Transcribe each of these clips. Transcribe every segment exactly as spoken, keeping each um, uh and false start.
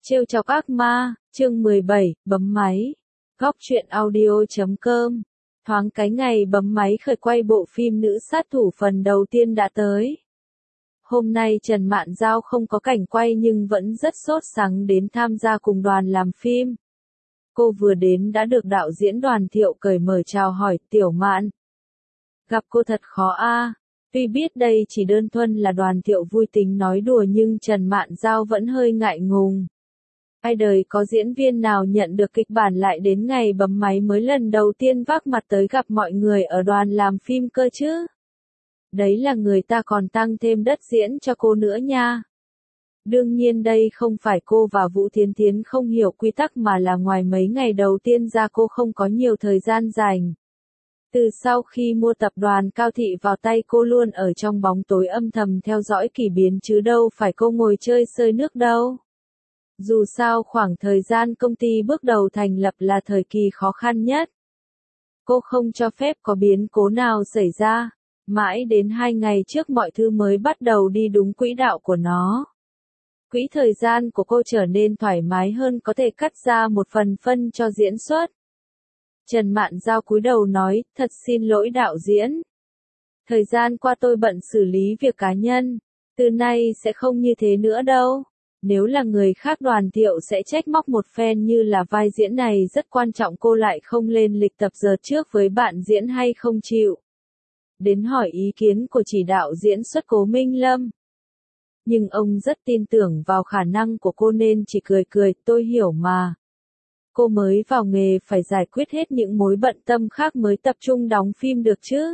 Trêu chọc ác ma, chương mười bảy, bấm máy. Góc truyện audio chấm com. Thoáng cái ngày bấm máy khởi quay bộ phim Nữ sát thủ phần đầu tiên đã tới. Hôm nay Trần Mạn Dao không có cảnh quay nhưng vẫn rất sốt sắng đến tham gia cùng đoàn làm phim. Cô vừa đến đã được đạo diễn Đoàn Thiệu cởi mở chào hỏi, "Tiểu Mạn, gặp cô thật khó a." Tuy biết đây chỉ đơn thuần là Đoàn Thiệu vui tính nói đùa nhưng Trần Mạn Dao vẫn hơi ngại ngùng. Ai đời có diễn viên nào nhận được kịch bản lại đến ngày bấm máy mới lần đầu tiên vác mặt tới gặp mọi người ở đoàn làm phim cơ chứ. Đấy là người ta còn tăng thêm đất diễn cho cô nữa nha. Đương nhiên đây không phải cô và Vũ Thiến Thiến không hiểu quy tắc mà là ngoài mấy ngày đầu tiên ra cô không có nhiều thời gian dành. Từ sau khi mua tập đoàn Cao Thị vào tay cô luôn ở trong bóng tối âm thầm theo dõi kỳ biến chứ đâu phải cô ngồi chơi sơi nước đâu. Dù sao khoảng thời gian công ty bước đầu thành lập là thời kỳ khó khăn nhất. Cô không cho phép có biến cố nào xảy ra, mãi đến hai ngày trước mọi thứ mới bắt đầu đi đúng quỹ đạo của nó. Quỹ thời gian của cô trở nên thoải mái hơn có thể cắt ra một phần phân cho diễn xuất. Trần Mạn Dao cúi đầu nói, "Thật xin lỗi đạo diễn. Thời gian qua tôi bận xử lý việc cá nhân, từ nay sẽ không như thế nữa đâu." Nếu là người khác Đoàn Thiệu sẽ trách móc một phen như là vai diễn này rất quan trọng cô lại không lên lịch tập giờ trước với bạn diễn hay không chịu. Đến hỏi ý kiến của chỉ đạo diễn xuất Cố Minh Lâm. Nhưng ông rất tin tưởng vào khả năng của cô nên chỉ cười cười, "Tôi hiểu mà. Cô mới vào nghề phải giải quyết hết những mối bận tâm khác mới tập trung đóng phim được chứ.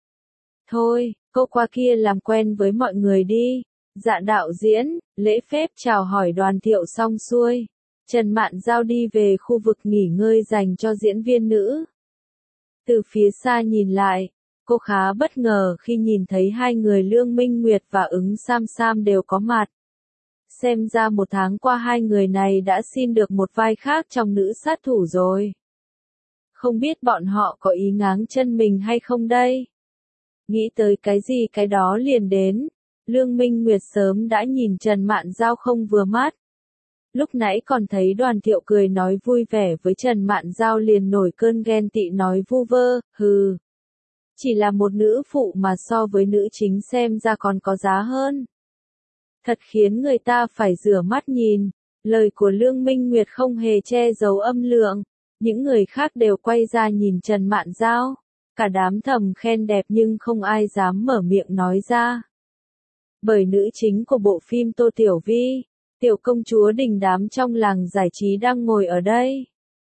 Thôi, cô qua kia làm quen với mọi người đi." Dạ đạo diễn, lễ phép chào hỏi Đoàn Thiệu xong xuôi. Trần Mạn Dao đi về khu vực nghỉ ngơi dành cho diễn viên nữ. Từ phía xa nhìn lại, cô khá bất ngờ khi nhìn thấy hai người Lương Minh Nguyệt và Ứng Sam Sam đều có mặt. Xem ra một tháng qua hai người này đã xin được một vai khác trong Nữ sát thủ rồi. Không biết bọn họ có ý ngáng chân mình hay không đây? Nghĩ tới cái gì cái đó liền đến. Lương Minh Nguyệt sớm đã nhìn Trần Mạn Dao không vừa mắt. Lúc nãy còn thấy Đoàn Thiệu cười nói vui vẻ với Trần Mạn Dao liền nổi cơn ghen tị nói vu vơ, hừ. Chỉ là một nữ phụ mà so với nữ chính xem ra còn có giá hơn. Thật khiến người ta phải rửa mắt nhìn. Lời của Lương Minh Nguyệt không hề che giấu âm lượng. Những người khác đều quay ra nhìn Trần Mạn Dao. Cả đám thầm khen đẹp nhưng không ai dám mở miệng nói ra. Bởi nữ chính của bộ phim Tô Tiểu Vi, tiểu công chúa đình đám trong làng giải trí đang ngồi ở đây.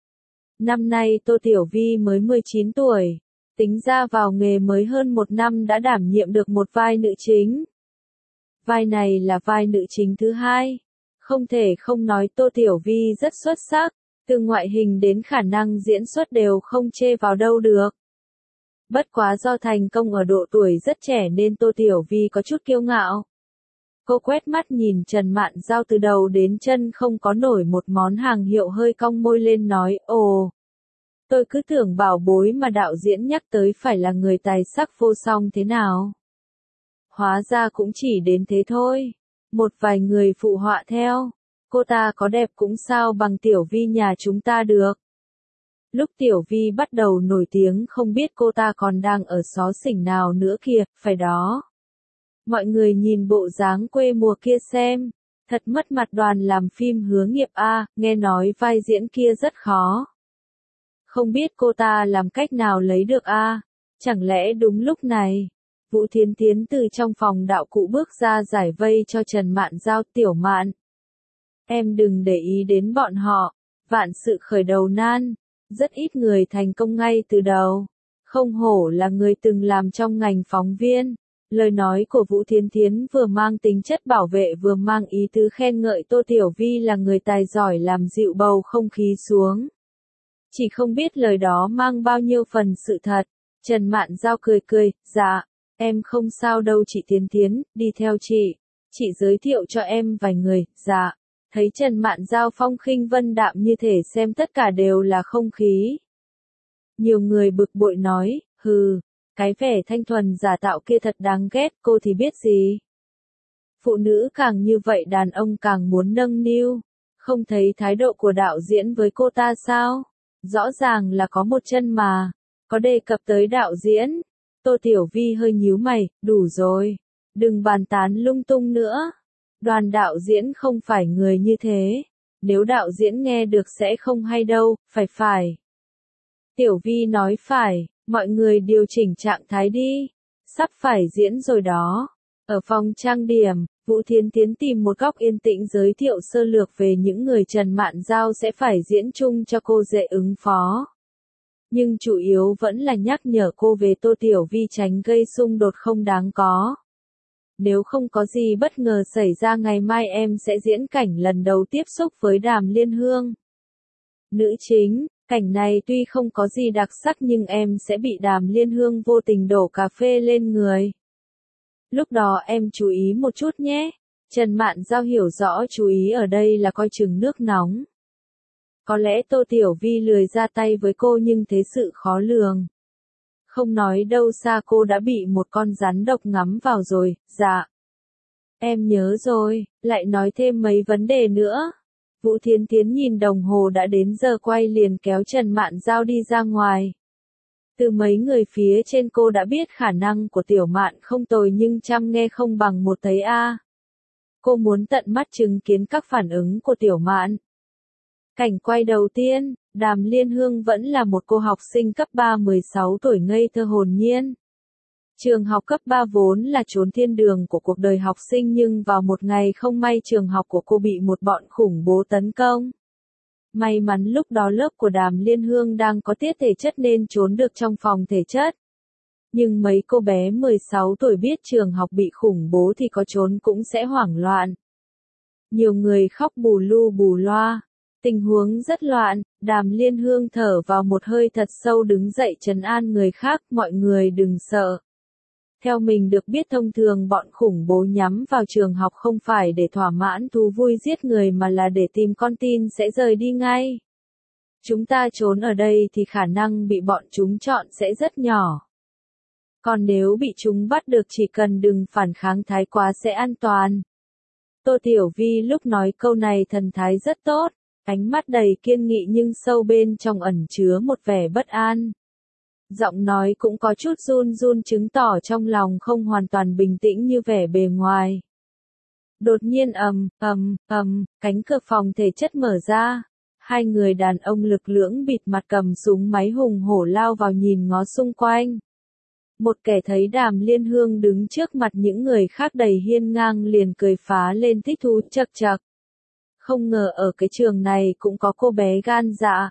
Năm nay Tô Tiểu Vi mới mười chín tuổi, tính ra vào nghề mới hơn một năm đã đảm nhiệm được một vai nữ chính. Vai này là vai nữ chính thứ hai. Không thể không nói Tô Tiểu Vi rất xuất sắc, từ ngoại hình đến khả năng diễn xuất đều không chê vào đâu được. Bất quá do thành công ở độ tuổi rất trẻ nên Tô Tiểu Vi có chút kiêu ngạo. Cô quét mắt nhìn Trần Mạn Dao từ đầu đến chân không có nổi một món hàng hiệu hơi cong môi lên nói, "Ồ, tôi cứ tưởng bảo bối mà đạo diễn nhắc tới phải là người tài sắc vô song thế nào. Hóa ra cũng chỉ đến thế thôi." Một vài người phụ họa theo, "Cô ta có đẹp cũng sao bằng Tiểu Vi nhà chúng ta được." Lúc Tiểu Vi bắt đầu nổi tiếng không biết cô ta còn đang ở xó xỉnh nào nữa kìa, phải đó. Mọi người nhìn bộ dáng quê mùa kia xem, thật mất mặt đoàn làm phim Hứa Nghiệp a, nghe nói vai diễn kia rất khó. Không biết cô ta làm cách nào lấy được a, chẳng lẽ đúng lúc này, Vũ Thiến Thiến từ trong phòng đạo cụ bước ra giải vây cho Trần Mạn Dao, "Tiểu Mạn, em đừng để ý đến bọn họ, vạn sự khởi đầu nan. Rất ít người thành công ngay từ đầu. Không hổ là người từng làm trong ngành phóng viên." Lời nói của Vũ Thiến Thiến vừa mang tính chất bảo vệ vừa mang ý tứ khen ngợi Tô Tiểu Vi là người tài giỏi làm dịu bầu không khí xuống. Chỉ không biết lời đó mang bao nhiêu phần sự thật. Trần Mạn Dao cười cười, "Dạ, em không sao đâu chị Thiến Thiến, đi theo chị. Chị giới thiệu cho em vài người." "Dạ." Thấy Trần Mạn Dao phong khinh vân đạm như thể xem tất cả đều là không khí. Nhiều người bực bội nói, "Hừ, cái vẻ thanh thuần giả tạo kia thật đáng ghét, cô thì biết gì. Phụ nữ càng như vậy đàn ông càng muốn nâng niu. Không thấy thái độ của đạo diễn với cô ta sao? Rõ ràng là có một chân mà. Có đề cập tới đạo diễn. Tô Tiểu Vi hơi nhíu mày, đủ rồi. Đừng bàn tán lung tung nữa. Đoàn đạo diễn không phải người như thế. Nếu đạo diễn nghe được sẽ không hay đâu, phải phải. Tiểu Vi nói phải, mọi người điều chỉnh trạng thái đi. Sắp phải diễn rồi đó. Ở phòng trang điểm, Vũ Thiến Thiến tìm một góc yên tĩnh giới thiệu sơ lược về những người Trần Mạn Giao sẽ phải diễn chung cho cô dễ ứng phó. Nhưng chủ yếu vẫn là nhắc nhở cô về Tô Tiểu Vi tránh gây xung đột không đáng có. Nếu không có gì bất ngờ xảy ra ngày mai em sẽ diễn cảnh lần đầu tiếp xúc với Đàm Liên Hương. Nữ chính, cảnh này tuy không có gì đặc sắc nhưng em sẽ bị Đàm Liên Hương vô tình đổ cà phê lên người. Lúc đó em chú ý một chút nhé. Trần Mạn Giao hiểu rõ chú ý ở đây là coi chừng nước nóng. Có lẽ Tô Tiểu Vi lười ra tay với cô nhưng thế sự khó lường. Không nói đâu xa cô đã bị một con rắn độc ngắm vào rồi, dạ. Em nhớ rồi, lại nói thêm mấy vấn đề nữa. Vũ Thiến Thiến nhìn đồng hồ đã đến giờ quay liền kéo Trần Mạn Giao đi ra ngoài. Từ mấy người phía trên cô đã biết khả năng của Tiểu Mạn không tồi nhưng chăm nghe không bằng một thấy a. Cô muốn tận mắt chứng kiến các phản ứng của Tiểu Mạn. Cảnh quay đầu tiên, Đàm Liên Hương vẫn là một cô học sinh cấp ba mười sáu tuổi ngây thơ hồn nhiên. Trường học cấp ba vốn là chốn thiên đường của cuộc đời học sinh nhưng vào một ngày không may trường học của cô bị một bọn khủng bố tấn công. May mắn lúc đó lớp của Đàm Liên Hương đang có tiết thể chất nên trốn được trong phòng thể chất. Nhưng mấy cô bé mười sáu tuổi biết trường học bị khủng bố thì có trốn cũng sẽ hoảng loạn. Nhiều người khóc bù lu bù loa. Tình huống rất loạn, Đàm Liên Hương thở vào một hơi thật sâu đứng dậy trấn an người khác, mọi người đừng sợ. Theo mình được biết thông thường bọn khủng bố nhắm vào trường học không phải để thỏa mãn thú vui giết người mà là để tìm con tin sẽ rời đi ngay. Chúng ta trốn ở đây thì khả năng bị bọn chúng chọn sẽ rất nhỏ. Còn nếu bị chúng bắt được chỉ cần đừng phản kháng thái quá sẽ an toàn. Tô Tiểu Vi lúc nói câu này thần thái rất tốt, ánh mắt đầy kiên nghị nhưng sâu bên trong ẩn chứa một vẻ bất an. Giọng nói cũng có chút run run chứng tỏ trong lòng không hoàn toàn bình tĩnh như vẻ bề ngoài. Đột nhiên ầm, ầm, ầm, cánh cửa phòng thể chất mở ra. Hai người đàn ông lực lưỡng bịt mặt cầm súng máy hùng hổ lao vào nhìn ngó xung quanh. Một kẻ thấy Đàm Liên Hương đứng trước mặt những người khác đầy hiên ngang liền cười phá lên thích thú chậc chậc. Không ngờ ở cái trường này cũng có cô bé gan dạ.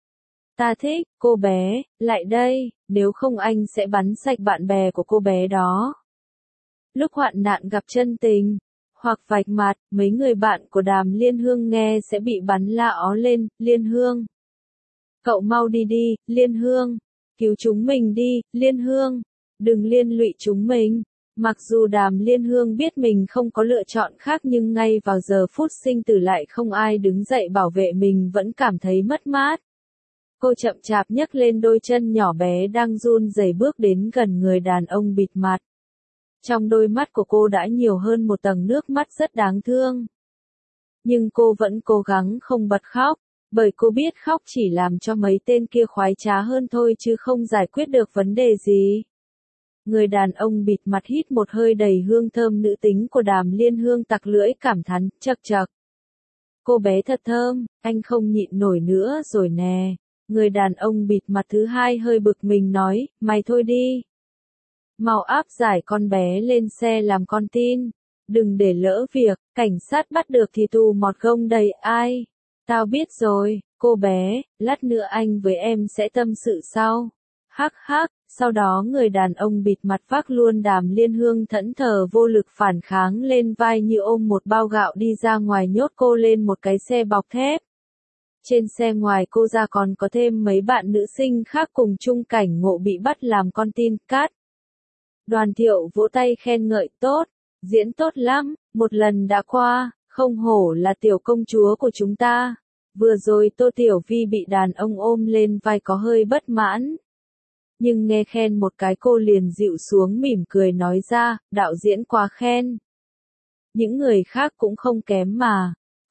Ta thích, cô bé, lại đây, nếu không anh sẽ bắn sạch bạn bè của cô bé đó. Lúc hoạn nạn gặp chân tình, hoặc vạch mặt, mấy người bạn của Đàm Liên Hương nghe sẽ bị bắn la ó lên, Liên Hương. Cậu mau đi đi, Liên Hương. Cứu chúng mình đi, Liên Hương. Đừng liên lụy chúng mình. Mặc dù Đàm Liên Hương biết mình không có lựa chọn khác nhưng ngay vào giờ phút sinh tử lại không ai đứng dậy bảo vệ mình vẫn cảm thấy mất mát. Cô chậm chạp nhấc lên đôi chân nhỏ bé đang run rẩy bước đến gần người đàn ông bịt mặt. Trong đôi mắt của cô đã nhiều hơn một tầng nước mắt rất đáng thương. Nhưng cô vẫn cố gắng không bật khóc, bởi cô biết khóc chỉ làm cho mấy tên kia khoái trá hơn thôi chứ không giải quyết được vấn đề gì. Người đàn ông bịt mặt hít một hơi đầy hương thơm nữ tính của Đàm Liên Hương tặc lưỡi cảm thán, chậc chậc. Cô bé thật thơm, anh không nhịn nổi nữa rồi nè. Người đàn ông bịt mặt thứ hai hơi bực mình nói, mày thôi đi. Mau áp giải con bé lên xe làm con tin. Đừng để lỡ việc, cảnh sát bắt được thì tù mọt gông đầy ai. Tao biết rồi, cô bé, lát nữa anh với em sẽ tâm sự sau. Hắc hắc, sau đó người đàn ông bịt mặt vác luôn Đàm Liên Hương thẫn thờ vô lực phản kháng lên vai như ôm một bao gạo đi ra ngoài nhốt cô lên một cái xe bọc thép. Trên xe ngoài cô ra còn có thêm mấy bạn nữ sinh khác cùng chung cảnh ngộ bị bắt làm con tin, cát. Đoàn Thiệu vỗ tay khen ngợi tốt, diễn tốt lắm, một lần đã qua, không hổ là tiểu công chúa của chúng ta. Vừa rồi Tô Tiểu Vi bị đàn ông ôm lên vai có hơi bất mãn. Nhưng nghe khen một cái cô liền dịu xuống mỉm cười nói ra, đạo diễn quá khen. Những người khác cũng không kém mà.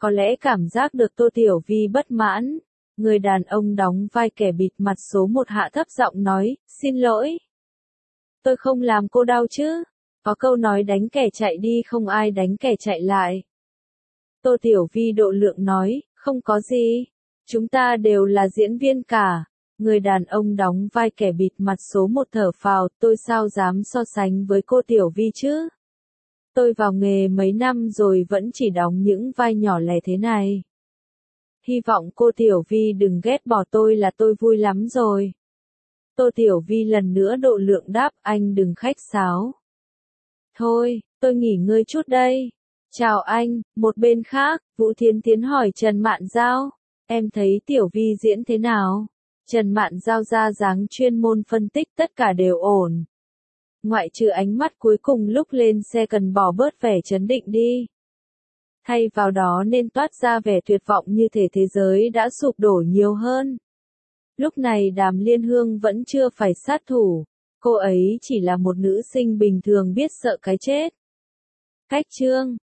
Có lẽ cảm giác được Tô Tiểu Vi bất mãn. Người đàn ông đóng vai kẻ bịt mặt số một hạ thấp giọng nói, xin lỗi. Tôi không làm cô đau chứ. Có câu nói đánh kẻ chạy đi không ai đánh kẻ chạy lại. Tô Tiểu Vi độ lượng nói, không có gì. Chúng ta đều là diễn viên cả. Người đàn ông đóng vai kẻ bịt mặt số một thở phào, tôi sao dám so sánh với cô Tiểu Vi chứ? Tôi vào nghề mấy năm rồi vẫn chỉ đóng những vai nhỏ lẻ thế này. Hy vọng cô Tiểu Vi đừng ghét bỏ tôi là tôi vui lắm rồi. Tô Tiểu Vi lần nữa độ lượng đáp, anh đừng khách sáo. Thôi, tôi nghỉ ngơi chút đây. Chào anh. Một bên khác, Vũ Thiến Thiến hỏi Trần Mạn Giao, em thấy Tiểu Vi diễn thế nào? Trần Mạn Giao ra dáng chuyên môn phân tích tất cả đều ổn. Ngoại trừ ánh mắt cuối cùng lúc lên xe cần bỏ bớt vẻ chấn định đi. Thay vào đó nên toát ra vẻ tuyệt vọng như thể thế giới đã sụp đổ nhiều hơn. Lúc này Đàm Liên Hương vẫn chưa phải sát thủ. Cô ấy chỉ là một nữ sinh bình thường biết sợ cái chết. Cách chương